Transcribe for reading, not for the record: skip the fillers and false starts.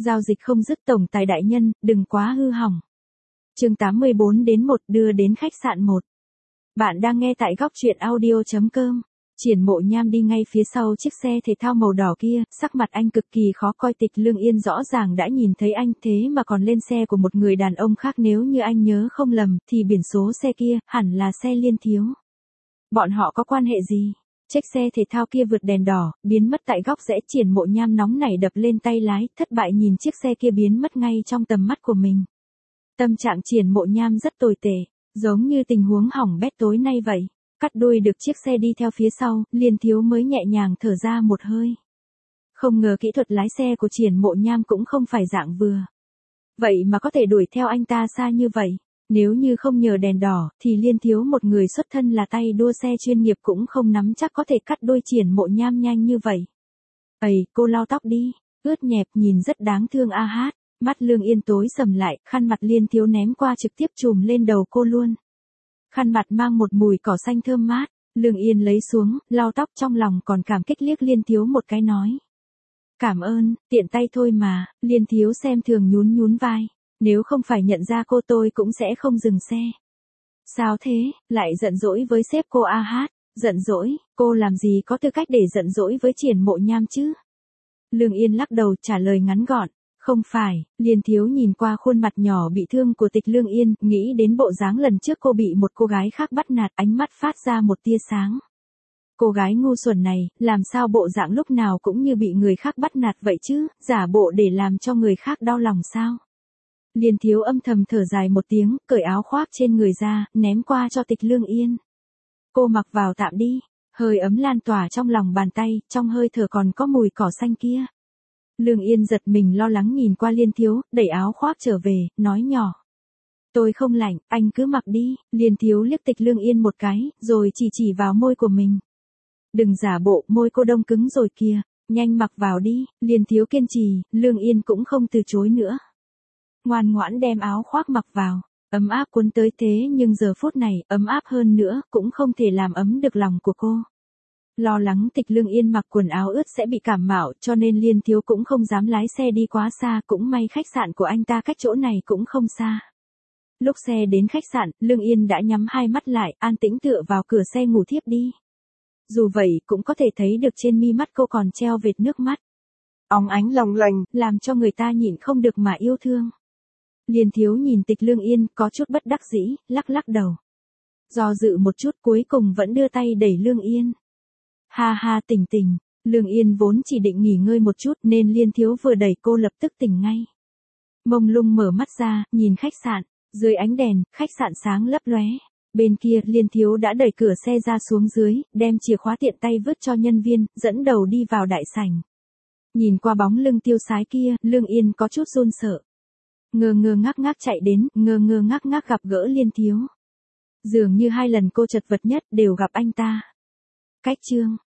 Giao dịch không dứt tổng tài đại nhân, đừng quá hư hỏng. Chương 84-1 đưa đến khách sạn 1. Bạn đang nghe tại góc truyện audio.com. Triển Mộ Nham đi ngay phía sau chiếc xe thể thao màu đỏ kia, sắc mặt anh cực kỳ khó coi. Tịch Lương Yên rõ ràng đã nhìn thấy anh thế mà còn lên xe của một người đàn ông khác, nếu như anh nhớ không lầm thì biển số xe kia hẳn là xe Liên Thiếu. Bọn họ có quan hệ gì? Chiếc xe thể thao kia vượt đèn đỏ, biến mất tại góc rẽ. Triển Mộ Nham nóng nảy đập lên tay lái, thất bại nhìn chiếc xe kia biến mất ngay trong tầm mắt của mình. Tâm trạng Triển Mộ Nham rất tồi tệ, giống như tình huống hỏng bét tối nay vậy. Cắt đuôi được chiếc xe đi theo phía sau, Liên Thiếu mới nhẹ nhàng thở ra một hơi. Không ngờ kỹ thuật lái xe của Triển Mộ Nham cũng không phải dạng vừa. Vậy mà có thể đuổi theo anh ta xa như vậy. Nếu như không nhờ đèn đỏ, thì Liên Thiếu một người xuất thân là tay đua xe chuyên nghiệp cũng không nắm chắc có thể cắt đuôi Triển Mộ Nham nhanh như vậy. Ây, cô lau tóc đi, ướt nhẹp nhìn rất đáng thương a hát. Mắt Lương Yên tối sầm lại, khăn mặt Liên Thiếu ném qua trực tiếp trùm lên đầu cô luôn. Khăn mặt mang một mùi cỏ xanh thơm mát, Lương Yên lấy xuống, lau tóc, trong lòng còn cảm kích liếc Liên Thiếu một cái nói. Cảm ơn, tiện tay thôi mà. Liên Thiếu xem thường nhún nhún vai. Nếu không phải nhận ra cô tôi cũng sẽ không dừng xe. Sao thế, lại giận dỗi với sếp cô a hát? Giận dỗi, cô làm gì có tư cách để giận dỗi với Triển Mộ Nham chứ? Lương Yên lắc đầu trả lời ngắn gọn. Không phải. Liên Thiếu nhìn qua khuôn mặt nhỏ bị thương của Tịch Lương Yên, nghĩ đến bộ dáng lần trước cô bị một cô gái khác bắt nạt, ánh mắt phát ra một tia sáng. Cô gái ngu xuẩn này, làm sao bộ dạng lúc nào cũng như bị người khác bắt nạt vậy chứ, giả bộ để làm cho người khác đau lòng sao? Liên Thiếu âm thầm thở dài một tiếng, cởi áo khoác trên người ra, ném qua cho Tịch Lương Yên. Cô mặc vào tạm đi, hơi ấm lan tỏa trong lòng bàn tay, trong hơi thở còn có mùi cỏ xanh kia. Lương Yên giật mình lo lắng nhìn qua Liên Thiếu, đẩy áo khoác trở về, nói nhỏ. Tôi không lạnh, anh cứ mặc đi. Liên Thiếu liếc Tịch Lương Yên một cái, rồi chỉ vào môi của mình. Đừng giả bộ, môi cô đông cứng rồi kìa, nhanh mặc vào đi. Liên Thiếu kiên trì, Lương Yên cũng không từ chối nữa. Ngoan ngoãn đem áo khoác mặc vào, ấm áp cuốn tới thế nhưng giờ phút này, ấm áp hơn nữa, cũng không thể làm ấm được lòng của cô. Lo lắng Tịch Lương Yên mặc quần áo ướt sẽ bị cảm mạo, cho nên Liên Thiếu cũng không dám lái xe đi quá xa, cũng may khách sạn của anh ta cách chỗ này cũng không xa. Lúc xe đến khách sạn, Lương Yên đã nhắm hai mắt lại, an tĩnh tựa vào cửa xe ngủ thiếp đi. Dù vậy, cũng có thể thấy được trên mi mắt cô còn treo vệt nước mắt. Óng ánh long lanh, làm cho người ta nhịn không được mà yêu thương. Liên Thiếu nhìn Tịch Lương Yên, có chút bất đắc dĩ, lắc đầu. Do dự một chút cuối cùng vẫn đưa tay đẩy Lương Yên. Ha ha tỉnh, Lương Yên vốn chỉ định nghỉ ngơi một chút nên Liên Thiếu vừa đẩy cô lập tức tỉnh ngay. Mông lung mở mắt ra, nhìn khách sạn, dưới ánh đèn, khách sạn sáng lấp lóe. Bên kia Liên Thiếu đã đẩy cửa xe ra xuống dưới, đem chìa khóa tiện tay vứt cho nhân viên, dẫn đầu đi vào đại sảnh. Nhìn qua bóng lưng tiêu sái kia, Lương Yên có chút run sợ. Ngơ ngác chạy đến, ngơ ngác gặp gỡ Liên Thiếu. Dường như hai lần cô chật vật nhất đều gặp anh ta. Cách chương